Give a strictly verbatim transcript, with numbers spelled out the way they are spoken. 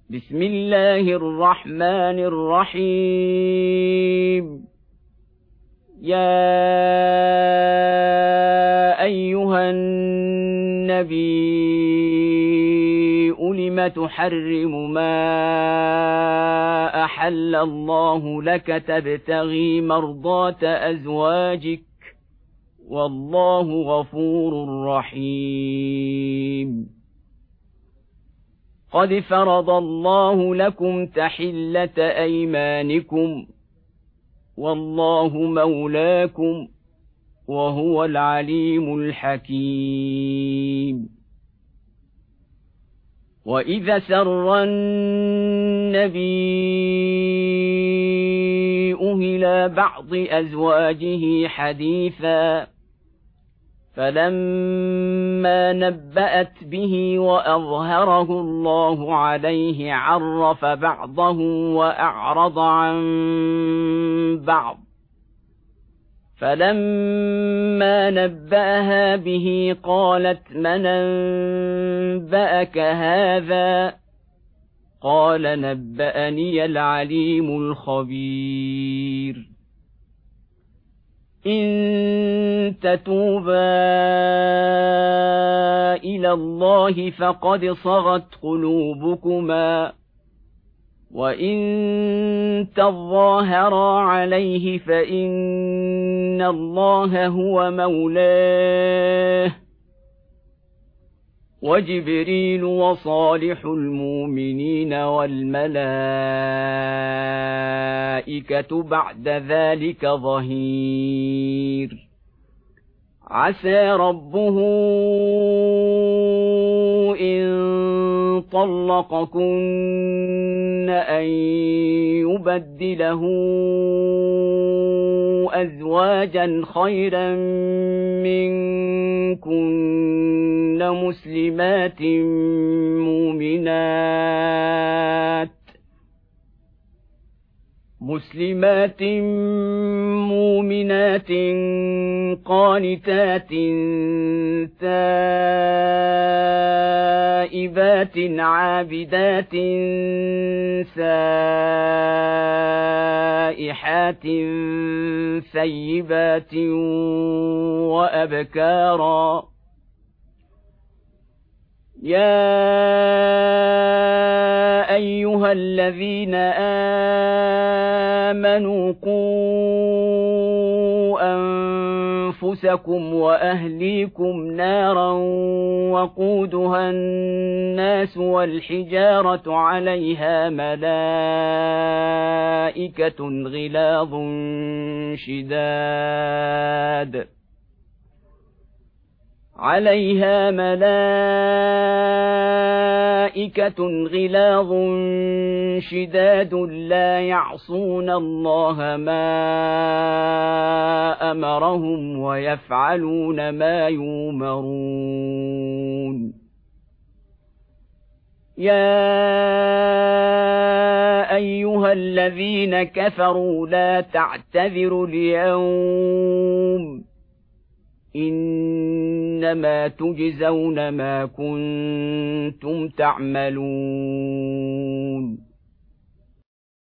بسم الله الرحمن الرحيم يا أيها النبي لم تحرم ما أحل الله لك تبتغي مرضات أزواجك والله غفور رحيم قد فرض الله لكم تحلة أيمانكم والله مولاكم وهو العليم الحكيم وإذا سر النبي إلى بعض أزواجه حديثا فلما نبأت به وأظهره الله عليه عرف بعضه وأعرض عن بعض فلما نبأها به قالت من أنبأك هذا قال نبأني العليم الخبير إن تتوبا إلى الله فقد صغت قلوبكما وإن تظاهرا عليه فإن الله هو مولاه وجبريل وصالح المؤمنين والملائكة بعد ذلك ظهير عسى ربه إن طلقكن أن يبدله أزواجا خيرا منكن مسلمات مؤمنات مسلمات مؤمنات قانتات تائبات عابدات سائحات ثيبات وأبكارا يا أيها الذين آمنوا قوا أنفسكم وأهليكم نارا وقودها الناس والحجارة عليها ملائكة غلاظ شداد عليها ملائكة غلاظ شداد لا يعصون الله ما أمرهم ويفعلون ما يؤمرون يا أيها الذين كفروا لا تعتذروا اليوم إنما تجزون ما كنتم تعملون